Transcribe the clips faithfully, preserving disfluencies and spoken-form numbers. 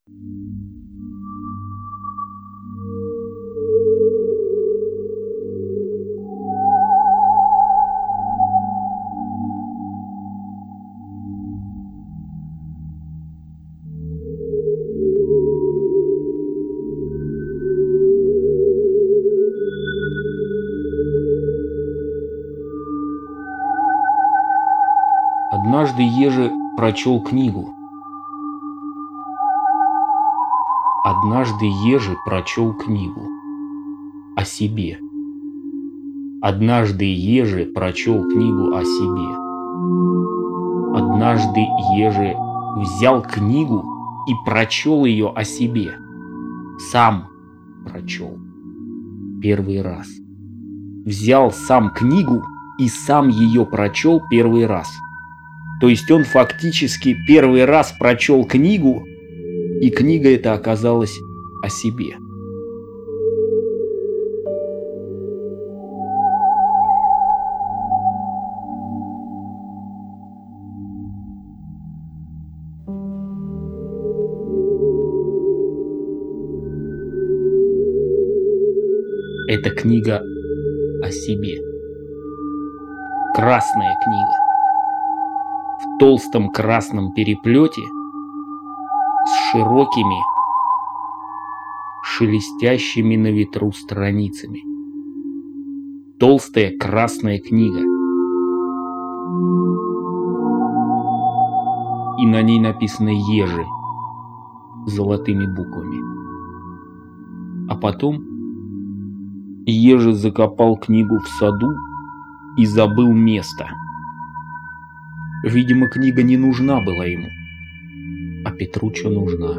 Однажды Ежи прочел книгу. Однажды Ежи прочел книгу о себе. Однажды Ежи прочел книгу о себе. Однажды Ежи взял книгу и прочел ее о себе. Сам прочел. Первый раз. Взял сам книгу и сам ее прочел первый раз. То есть он фактически первый раз прочел книгу, и книга эта оказалась о себе. Это книга о себе. Красная книга. В толстом красном переплете с широкими, шелестящими на ветру страницами. Толстая красная книга. И на ней написано «Ежи» золотыми буквами. А потом Ежи закопал книгу в саду и забыл место. Видимо, книга не нужна была ему, а Петруччо нужна.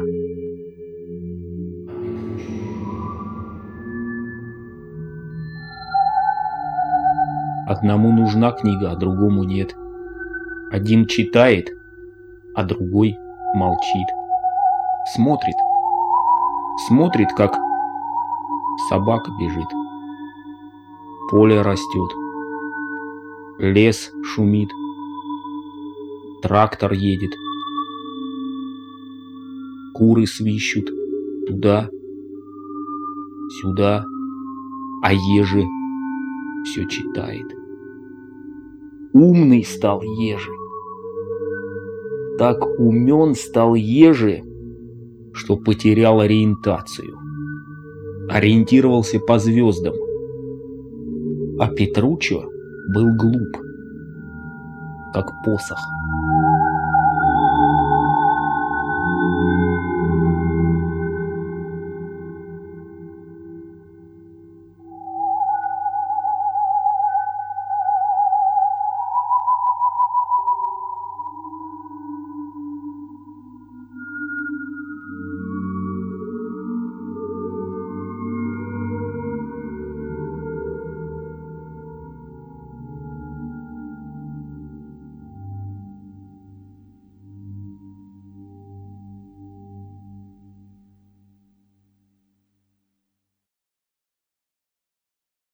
Одному нужна книга, а другому нет. Один читает, а другой молчит. Смотрит. Смотрит, как собака бежит. Поле растет. Лес шумит. Трактор едет. Куры свищут туда, сюда, а Ежи все читает. Умный стал Ежи. Так умен стал Ежи, что потерял ориентацию. Ориентировался по звездам. А Петруччо был глуп, как посох.